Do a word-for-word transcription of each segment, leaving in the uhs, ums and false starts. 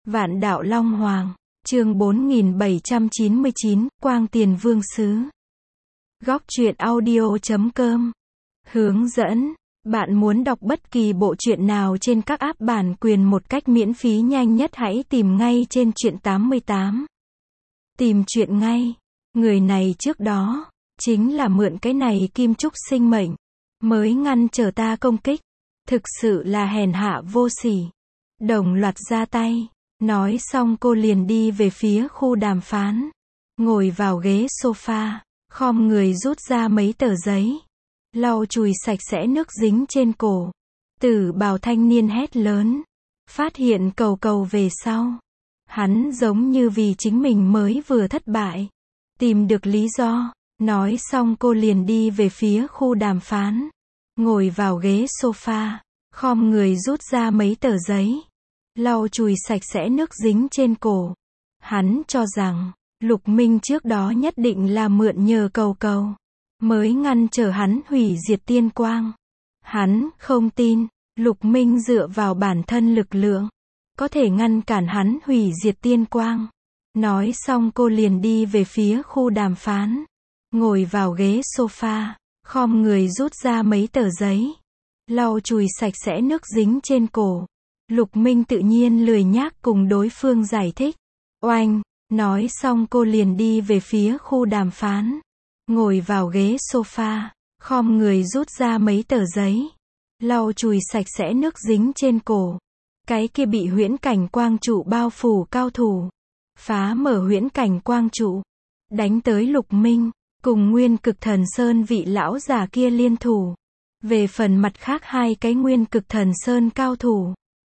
Vạn đạo Long Hoàng, chương bốn nghìn bảy trăm chín mươi chín, Quang Tiền Vương Sứ. Góc truyện audio chấm com. Hướng dẫn. Bạn muốn đọc bất kỳ bộ truyện nào trên các app bản quyền một cách miễn phí nhanh nhất, hãy tìm ngay trên truyện tám mươi tám. Tìm truyện ngay. Người này trước đó, chính là mượn cái này kim trúc sinh mệnh, mới ngăn trở ta công kích. Thực sự là hèn hạ vô sỉ. Đồng loạt ra tay. Nói xong cô liền đi về phía khu đàm phán. Ngồi vào ghế sofa, khom người rút ra mấy tờ giấy. Lau chùi sạch sẽ nước dính trên cổ. Tử bào thanh niên hét lớn. Phát hiện cầu cầu về sau. Hắn giống như vì chính mình mới vừa thất bại. Tìm được lý do. Nói xong cô liền đi về phía khu đàm phán. Ngồi vào ghế sofa, khom người rút ra mấy tờ giấy. Lau chùi sạch sẽ nước dính trên cổ. Hắn cho rằng, Lục Minh trước đó nhất định là mượn nhờ cầu cầu, mới ngăn trở hắn hủy diệt tiên quang. Hắn không tin, Lục Minh dựa vào bản thân lực lượng, có thể ngăn cản hắn hủy diệt tiên quang. Nói xong cô liền đi về phía khu đàm phán. Ngồi vào ghế sofa, khom người rút ra mấy tờ giấy. Lau chùi sạch sẽ nước dính trên cổ. Lục Minh tự nhiên lười nhác cùng đối phương giải thích. Oanh, nói xong cô liền đi về phía khu đàm phán. Ngồi vào ghế sofa, khom người rút ra mấy tờ giấy. Lau chùi sạch sẽ nước dính trên cổ. Cái kia bị huyễn cảnh quang trụ bao phủ cao thủ. Phá mở huyễn cảnh quang trụ. Đánh tới Lục Minh, cùng Nguyên Cực Thần Sơn vị lão già kia liên thủ. Về phần mặt khác hai cái Nguyên Cực Thần Sơn cao thủ,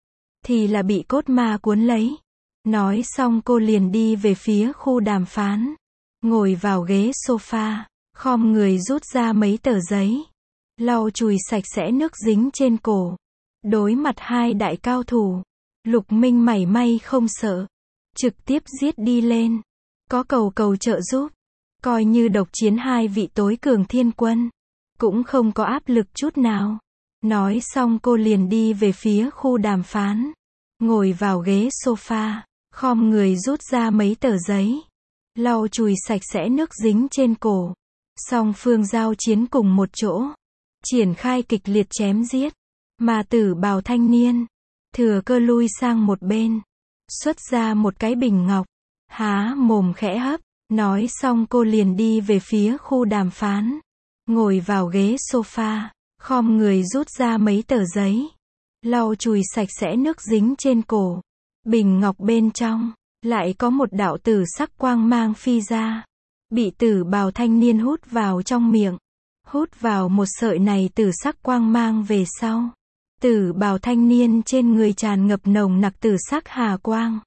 thì là bị cốt ma cuốn lấy. Nói xong cô liền đi về phía khu đàm phán. Ngồi vào ghế sofa, khom người rút ra mấy tờ giấy. Lau chùi sạch sẽ nước dính trên cổ. Đối mặt hai đại cao thủ, Lục Minh mảy may không sợ. Trực tiếp giết đi lên. Có cầu cầu trợ giúp. Coi như độc chiến hai vị tối cường thiên quân. Cũng không có áp lực chút nào. Nói xong cô liền đi về phía khu đàm phán. Ngồi vào ghế sofa, khom người rút ra mấy tờ giấy. Lau chùi sạch sẽ nước dính trên cổ. Song phương giao chiến cùng một chỗ. Triển khai kịch liệt chém giết. Mà Tử bào thanh niên, thừa cơ lui sang một bên. Xuất ra một cái bình ngọc. Há mồm khẽ hấp. Nói xong cô liền đi về phía khu đàm phán. Ngồi vào ghế sofa, khom người rút ra mấy tờ giấy. Lau chùi sạch sẽ nước dính trên cổ. Bình ngọc bên trong, lại có một đạo tử sắc quang mang phi ra. Bị tử bào thanh niên hút vào trong miệng. Hút vào một sợi này tử sắc quang mang về sau. Tử bào thanh niên trên người tràn ngập nồng nặc tử sắc hà quang.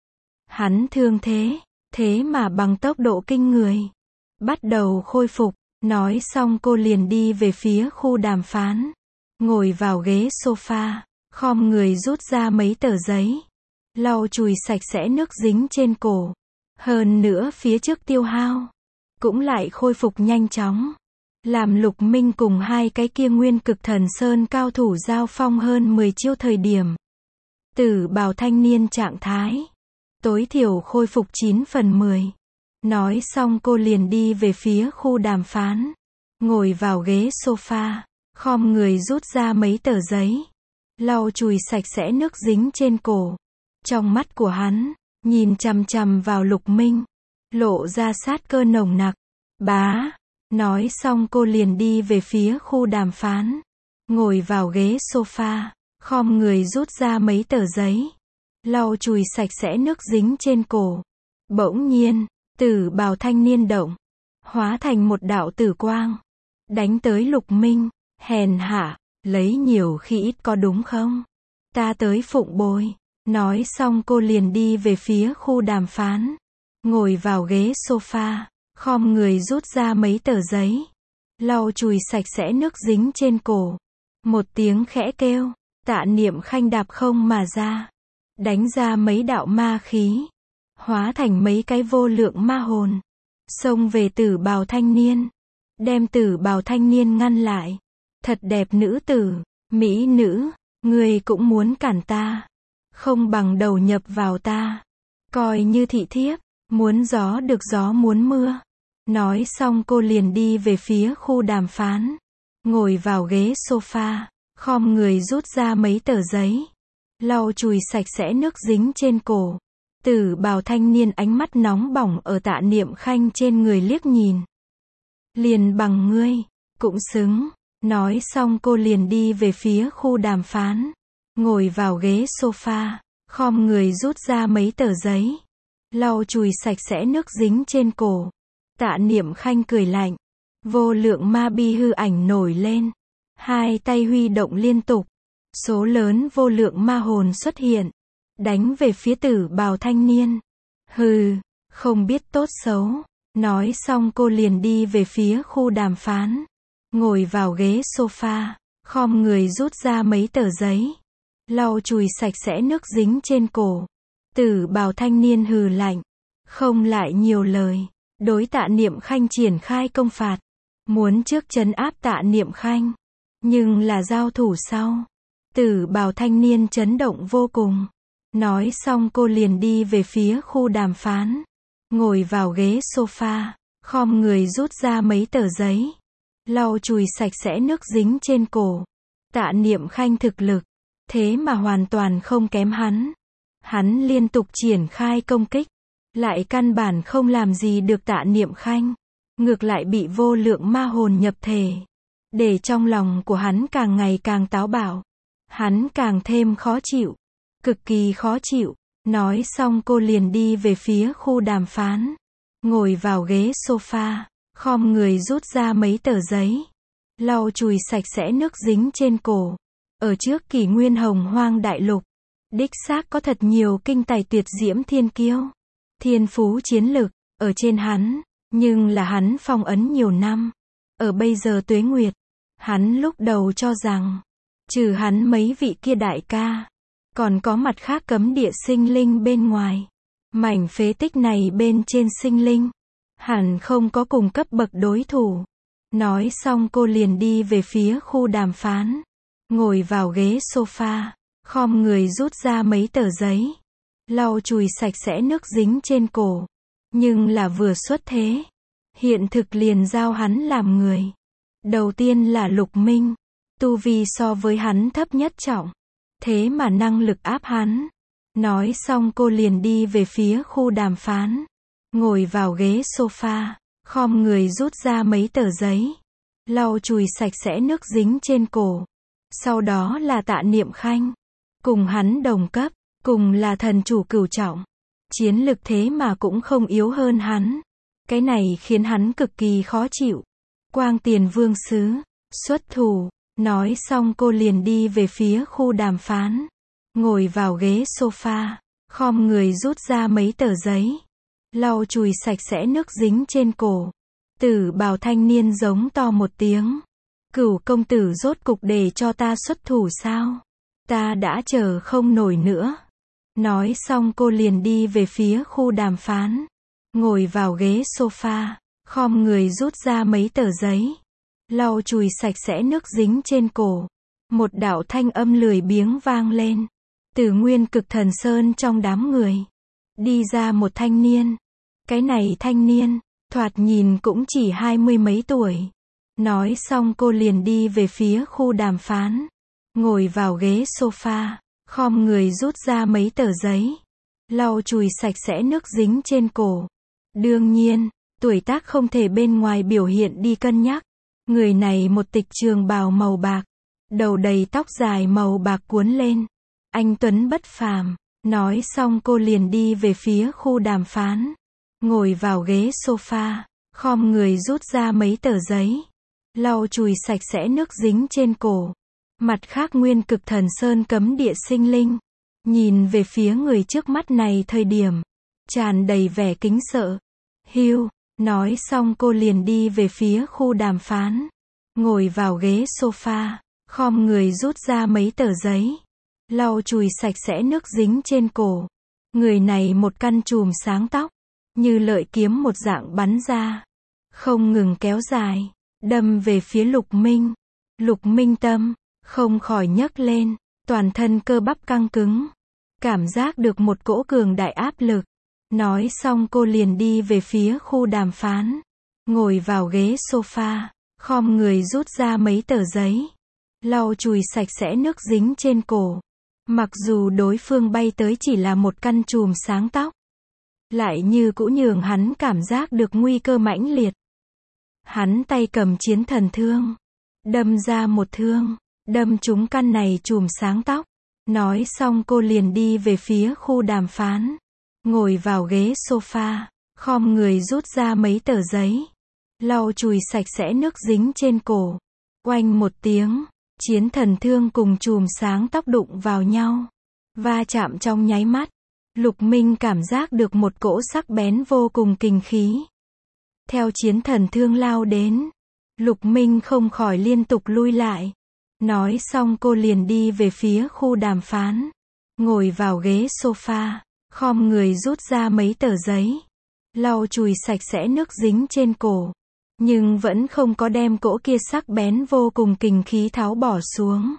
Hắn thương thế, thế mà bằng tốc độ kinh người. Bắt đầu khôi phục. Nói xong cô liền đi về phía khu đàm phán. Ngồi vào ghế sofa, khom người rút ra mấy tờ giấy. Lau chùi sạch sẽ nước dính trên cổ. Hơn nữa phía trước tiêu hao, cũng lại khôi phục nhanh chóng. Làm Lục Minh cùng hai cái kia Nguyên Cực Thần Sơn cao thủ giao phong hơn mười chiêu thời điểm. Tử bào thanh niên trạng thái, tối thiểu khôi phục chín phần mười. Nói xong cô liền đi về phía khu đàm phán. Ngồi vào ghế sofa, khom người rút ra mấy tờ giấy. Lau chùi sạch sẽ nước dính trên cổ. Trong mắt của hắn, nhìn chằm chằm vào Lục Minh, lộ ra sát cơ nồng nặc. Bá. Nói xong cô liền đi về phía khu đàm phán. Ngồi vào ghế sofa, khom người rút ra mấy tờ giấy. Lau chùi sạch sẽ nước dính trên cổ. Bỗng nhiên, Tử bào thanh niên động, hóa thành một đạo tử quang, đánh tới Lục Minh. Hèn hạ, lấy nhiều khi ít có đúng không? Ta tới phụng bồi. Nói xong cô liền đi về phía khu đàm phán. Ngồi vào ghế sofa, khom người rút ra mấy tờ giấy. Lau chùi sạch sẽ nước dính trên cổ. Một tiếng khẽ kêu, Tạ Niệm Khanh đạp không mà ra. Đánh ra mấy đạo ma khí. Hóa thành mấy cái vô lượng ma hồn. Xông về tử bào thanh niên. Đem tử bào thanh niên ngăn lại. Thật đẹp nữ tử, mỹ nữ, người cũng muốn cản ta. không bằng đầu nhập vào ta. Coi như thị thiếp, muốn gió được gió muốn mưa. Nói xong cô liền đi về phía khu đàm phán. Ngồi vào ghế sofa, khom người rút ra mấy tờ giấy. Lau chùi sạch sẽ nước dính trên cổ. Tử bào thanh niên ánh mắt nóng bỏng ở Tạ Niệm Khanh trên người liếc nhìn. Liền bằng ngươi, cũng xứng. Nói xong cô liền đi về phía khu đàm phán. Ngồi vào ghế sofa, khom người rút ra mấy tờ giấy. Lau chùi sạch sẽ nước dính trên cổ. Tạ Niệm Khanh cười lạnh. Vô lượng ma bi hư ảnh nổi lên. Hai tay huy động liên tục. Số lớn vô lượng ma hồn xuất hiện. Đánh về phía tử bào thanh niên. Hừ, không biết tốt xấu. Nói xong cô liền đi về phía khu đàm phán. Ngồi vào ghế sofa, khom người rút ra mấy tờ giấy. Lau chùi sạch sẽ nước dính trên cổ. Tử bào thanh niên hừ lạnh. Không lại nhiều lời. Đối Tạ Niệm Khanh triển khai công phạt. Muốn trước trấn áp Tạ Niệm Khanh. Nhưng là giao thủ sau. Tử bào thanh niên chấn động vô cùng. Nói xong cô liền đi về phía khu đàm phán. Ngồi vào ghế sofa, khom người rút ra mấy tờ giấy. Lau chùi sạch sẽ nước dính trên cổ. Tạ Niệm Khanh thực lực. Thế mà hoàn toàn không kém hắn. Hắn liên tục triển khai công kích. Lại căn bản không làm gì được Tạ Niệm Khanh. Ngược lại bị vô lượng ma hồn nhập thể. Để trong lòng của hắn càng ngày càng táo bạo. Hắn càng thêm khó chịu. Cực kỳ khó chịu. Nói xong cô liền đi về phía khu đàm phán. Ngồi vào ghế sofa, khom người rút ra mấy tờ giấy. Lau chùi sạch sẽ nước dính trên cổ. Ở trước kỷ nguyên hồng hoang đại lục. Đích xác có thật nhiều kinh tài tuyệt diễm thiên kiêu. Thiên phú chiến lực, ở trên hắn. Nhưng là hắn phong ấn nhiều năm. Ở bây giờ tuế nguyệt. Hắn lúc đầu cho rằng. Trừ hắn mấy vị kia đại ca. Còn có mặt khác cấm địa sinh linh bên ngoài. Mảnh phế tích này bên trên sinh linh. Hẳn không có cùng cấp bậc đối thủ. Nói xong cô liền đi về phía khu đàm phán. Ngồi vào ghế sofa. Khom người rút ra mấy tờ giấy. Lau chùi sạch sẽ nước dính trên cổ. Nhưng là vừa xuất thế. Hiện thực liền giao hắn làm người. Đầu tiên là Lục Minh. Tu vi so với hắn thấp nhất trọng. Thế mà năng lực áp hắn. Nói xong cô liền đi về phía khu đàm phán. Ngồi vào ghế sofa. Khom người rút ra mấy tờ giấy. Lau chùi sạch sẽ nước dính trên cổ. Sau đó là Tạ Niệm Khanh. Cùng hắn đồng cấp. Cùng là thần chủ cửu trọng. Chiến lực thế mà cũng không yếu hơn hắn. Cái này khiến hắn cực kỳ khó chịu. Quang Tiền Vương Sứ. Xuất thủ. Nói xong cô liền đi về phía khu đàm phán. Ngồi vào ghế sofa. Khom người rút ra mấy tờ giấy. Lau chùi sạch sẽ nước dính trên cổ. Tử bào thanh niên giống to một tiếng. Cửu công tử rốt cục để cho ta xuất thủ sao? Ta đã chờ không nổi nữa. Nói xong cô liền đi về phía khu đàm phán. Ngồi vào ghế sofa. Khom người rút ra mấy tờ giấy. Lau chùi sạch sẽ nước dính trên cổ. Một đạo thanh âm lười biếng vang lên. Từ nguyên cực thần sơn trong đám người. Đi ra một thanh niên. Cái này thanh niên, thoạt nhìn cũng chỉ hai mươi mấy tuổi. Nói xong cô liền đi về phía khu đàm phán. Ngồi vào ghế sofa. Khom người rút ra mấy tờ giấy. Lau chùi sạch sẽ nước dính trên cổ. Đương nhiên, tuổi tác không thể bên ngoài biểu hiện đi cân nhắc. Người này một tịch trường bào màu bạc. Đầu đầy tóc dài màu bạc cuốn lên. Anh tuấn bất phàm. Nói xong cô liền đi về phía khu đàm phán. Ngồi vào ghế sofa. Khom người rút ra mấy tờ giấy. Lau chùi sạch sẽ nước dính trên cổ. Mặt khác nguyên cực thần sơn cấm địa sinh linh. Nhìn về phía người trước mắt này thời điểm. Tràn đầy vẻ kính sợ. Hiu. Nói xong cô liền đi về phía khu đàm phán. Ngồi vào ghế sofa. Khom người rút ra mấy tờ giấy. Lau chùi sạch sẽ nước dính trên cổ. Người này một căn chùm sáng tóc. Như lợi kiếm một dạng bắn ra. Không ngừng kéo dài. Đâm về phía Lục Minh. Lục Minh tâm. Không khỏi nhấc lên. Toàn thân cơ bắp căng cứng. cảm giác được một cỗ cường đại áp lực. Nói xong cô liền đi về phía khu đàm phán. Ngồi vào ghế sofa, khom người rút ra mấy tờ giấy. Lau chùi sạch sẽ nước dính trên cổ. Mặc dù đối phương bay tới chỉ là một căn chùm sáng tóc, lại như cũ nhường hắn cảm giác được nguy cơ mãnh liệt. Hắn tay cầm chiến thần thương, đâm ra một thương, đâm trúng căn này chùm sáng tóc. Nói xong cô liền đi về phía khu đàm phán. Ngồi vào ghế sofa, khom người rút ra mấy tờ giấy. Lau chùi sạch sẽ nước dính trên cổ. Oanh một tiếng, chiến thần thương cùng chùm sáng tóc đụng vào nhau. Va chạm trong nháy mắt. Lục Minh cảm giác được một cỗ sắc bén vô cùng kình khí. Theo chiến thần thương lao đến, Lục Minh không khỏi liên tục lui lại. Nói xong cô liền đi về phía khu đàm phán. Ngồi vào ghế sofa, khom người rút ra mấy tờ giấy. Lau chùi sạch sẽ nước dính trên cổ. Nhưng vẫn không có đem cỗ kia sắc bén vô cùng kình khí tháo bỏ xuống.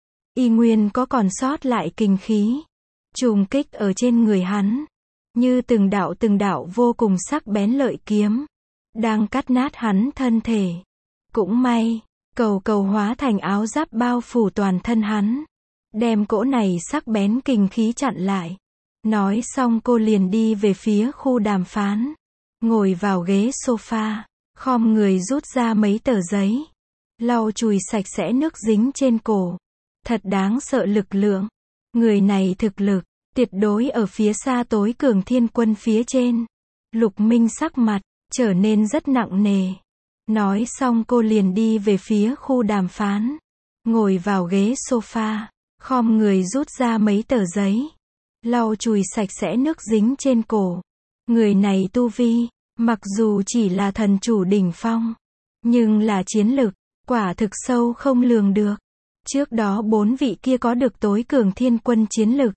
Y nguyên có còn sót lại kình khí. Trùng kích ở trên người hắn. Như từng đạo từng đạo vô cùng sắc bén lợi kiếm. Đang cắt nát hắn thân thể. Cũng may, cầu cầu hóa thành áo giáp bao phủ toàn thân hắn. Đem cỗ này sắc bén kình khí chặn lại. Nói xong cô liền đi về phía khu đàm phán. Ngồi vào ghế sofa, khom người rút ra mấy tờ giấy. Lau chùi sạch sẽ nước dính trên cổ. Thật đáng sợ lực lượng. Người này thực lực, tuyệt đối ở phía xa tối cường thiên quân phía trên. Lục Minh sắc mặt, trở nên rất nặng nề. Nói xong cô liền đi về phía khu đàm phán. Ngồi vào ghế sofa, khom người rút ra mấy tờ giấy. Lau chùi sạch sẽ nước dính trên cổ. Người này tu vi, mặc dù chỉ là thần chủ đỉnh phong, nhưng là chiến lực, quả thực sâu không lường được. Trước đó bốn vị kia có được tối cường thiên quân chiến lực,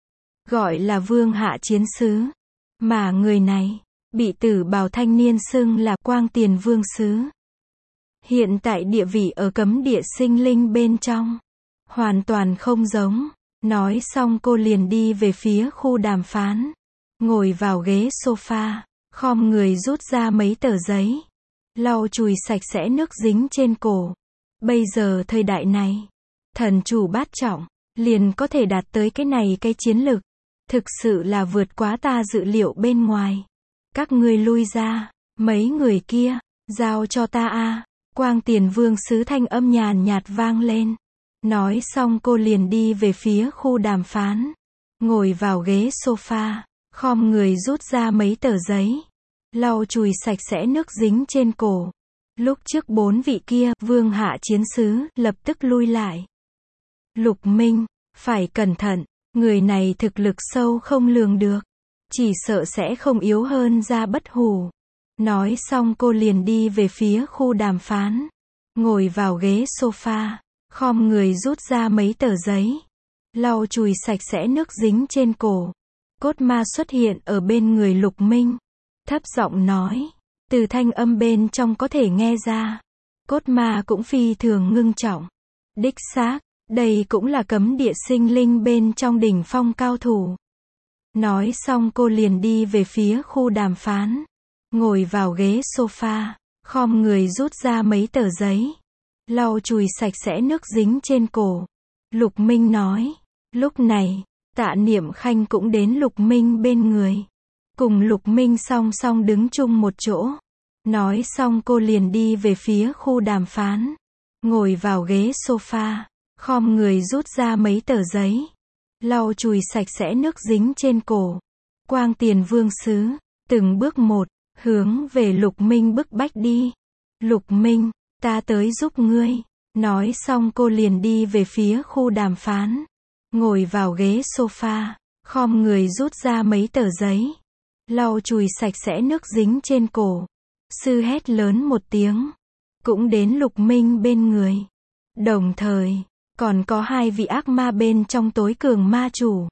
gọi là vương hạ chiến sứ. Mà người này, bị tử bào thanh niên xưng là quang tiền vương sứ. Hiện tại địa vị ở cấm địa sinh linh bên trong, hoàn toàn không giống. Nói xong cô liền đi về phía khu đàm phán. Ngồi vào ghế sofa, khom người rút ra mấy tờ giấy. Lau chùi sạch sẽ nước dính trên cổ. Bây giờ thời đại này, thần chủ bát trọng, liền có thể đạt tới cái này cái chiến lực. Thực sự là vượt quá ta dự liệu bên ngoài. Các ngươi lui ra, mấy người kia, giao cho ta a. Quang tiền vương sứ thanh âm nhàn nhạt vang lên. Nói xong cô liền đi về phía khu đàm phán. Ngồi vào ghế sofa, khom người rút ra mấy tờ giấy. Lau chùi sạch sẽ nước dính trên cổ. Lúc trước bốn vị kia, vương hạ chiến sứ, lập tức lui lại. Lục Minh, phải cẩn thận, người này thực lực sâu không lường được. Chỉ sợ sẽ không yếu hơn ra bất hủ. Nói xong cô liền đi về phía khu đàm phán. Ngồi vào ghế sofa, khom người rút ra mấy tờ giấy. Lau chùi sạch sẽ nước dính trên cổ. Cốt ma xuất hiện ở bên người Lục Minh. Thấp giọng nói. Từ thanh âm bên trong có thể nghe ra. Cốt ma cũng phi thường ngưng trọng. Đích xác, đây cũng là cấm địa sinh linh bên trong đỉnh phong cao thủ. Nói xong cô liền đi về phía khu đàm phán. Ngồi vào ghế sofa, khom người rút ra mấy tờ giấy. Lau chùi sạch sẽ nước dính trên cổ. Lục Minh nói. Lúc này, Tạ Niệm Khanh cũng đến Lục Minh bên người. Cùng Lục Minh song song đứng chung một chỗ. Nói xong cô liền đi về phía khu đàm phán. Ngồi vào ghế sofa, khom người rút ra mấy tờ giấy. Lau chùi sạch sẽ nước dính trên cổ. Quang tiền vương sứ, từng bước một, hướng về Lục Minh bức bách đi. Lục Minh, ta tới giúp ngươi. Nói xong cô liền đi về phía khu đàm phán. Ngồi vào ghế sofa, khom người rút ra mấy tờ giấy. Lau chùi sạch sẽ nước dính trên cổ. Sư hét lớn một tiếng. Cũng đến Lục Minh bên người. Đồng thời, còn có hai vị ác ma bên trong tối cường ma chủ.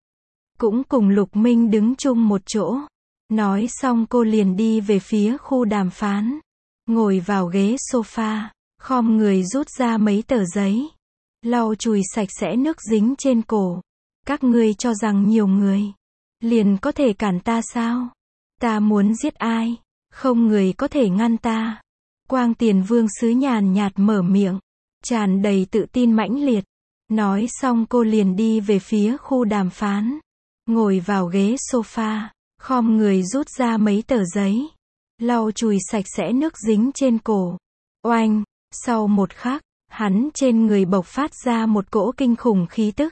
Cũng cùng Lục Minh đứng chung một chỗ. Nói xong cô liền đi về phía khu đàm phán. Ngồi vào ghế sofa, khom người rút ra mấy tờ giấy. Lau chùi sạch sẽ nước dính trên cổ. Các ngươi cho rằng nhiều người liền có thể cản ta sao? Ta muốn giết ai, không người có thể ngăn ta. Quang Tiền Vương sứ nhàn nhạt mở miệng, tràn đầy tự tin mãnh liệt. Nói xong cô liền đi về phía khu đàm phán, ngồi vào ghế sofa, khom người rút ra mấy tờ giấy, lau chùi sạch sẽ nước dính trên cổ. Oanh, sau một khắc, hắn trên người bộc phát ra một cỗ kinh khủng khí tức.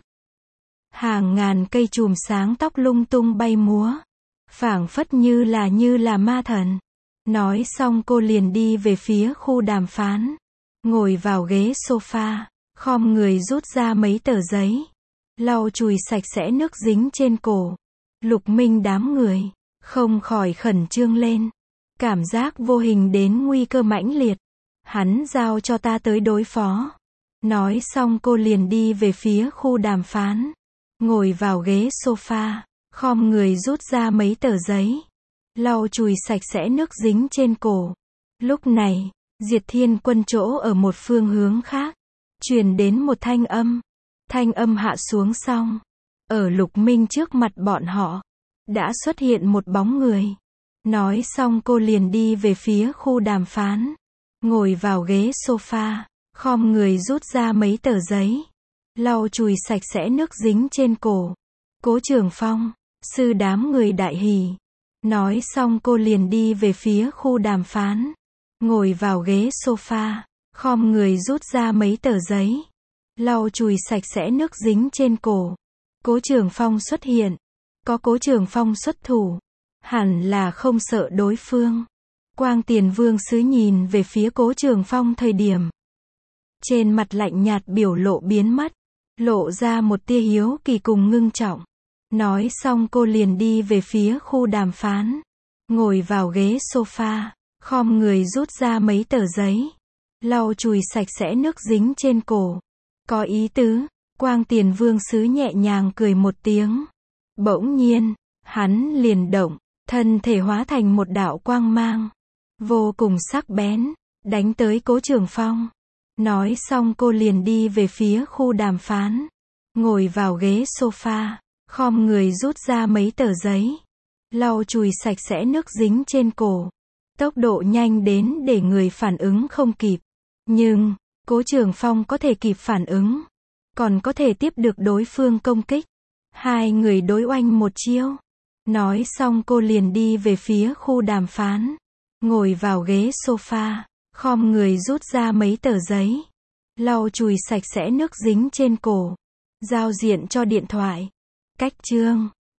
Hàng ngàn cây chùm sáng tóc lung tung bay múa, phảng phất như là như là ma thần. Nói xong cô liền đi về phía khu đàm phán, ngồi vào ghế sofa, khom người rút ra mấy tờ giấy, lau chùi sạch sẽ nước dính trên cổ. Lục Minh đám người không khỏi khẩn trương lên, cảm giác vô hình đến nguy cơ mãnh liệt. Hắn giao cho ta tới đối phó. Nói xong cô liền đi về phía khu đàm phán, ngồi vào ghế sofa, khom người rút ra mấy tờ giấy, lau chùi sạch sẽ nước dính trên cổ. Lúc này, Diệt Thiên Quân chỗ ở một phương hướng khác, truyền đến một thanh âm. Thanh âm hạ xuống xong, ở Lục Minh trước mặt bọn họ, đã xuất hiện một bóng người. Nói xong cô liền đi về phía khu đàm phán, ngồi vào ghế sofa, khom người rút ra mấy tờ giấy, lau chùi sạch sẽ nước dính trên cổ. Cố Trường Phong, sư đám người đại hỉ. Nói xong cô liền đi về phía khu đàm phán, ngồi vào ghế sofa, khom người rút ra mấy tờ giấy, lau chùi sạch sẽ nước dính trên cổ. Cố Trường Phong xuất hiện. Có Cố Trường Phong xuất thủ, hẳn là không sợ đối phương. Quang Tiền Vương sứ nhìn về phía Cố Trường Phong thời điểm, trên mặt lạnh nhạt biểu lộ biến mất, lộ ra một tia hiếu kỳ cùng ngưng trọng. Nói xong cô liền đi về phía khu đàm phán, ngồi vào ghế sofa, khom người rút ra mấy tờ giấy, lau chùi sạch sẽ nước dính trên cổ. Có ý tứ. Quang Tiền Vương sứ nhẹ nhàng cười một tiếng. Bỗng nhiên, hắn liền động, thân thể hóa thành một đạo quang mang, vô cùng sắc bén, đánh tới Cố Trường Phong. Nói xong cô liền đi về phía khu đàm phán, ngồi vào ghế sofa, khom người rút ra mấy tờ giấy, lau chùi sạch sẽ nước dính trên cổ. Tốc độ nhanh đến để người phản ứng không kịp. Nhưng, Cố Trường Phong có thể kịp phản ứng, còn có thể tiếp được đối phương công kích. Hai người đối oanh một chiêu. Nói xong cô liền đi về phía khu đàm phán, ngồi vào ghế sofa, khom người rút ra mấy tờ giấy, lau chùi sạch sẽ nước dính trên cổ. Giao diện cho điện thoại. Cách chương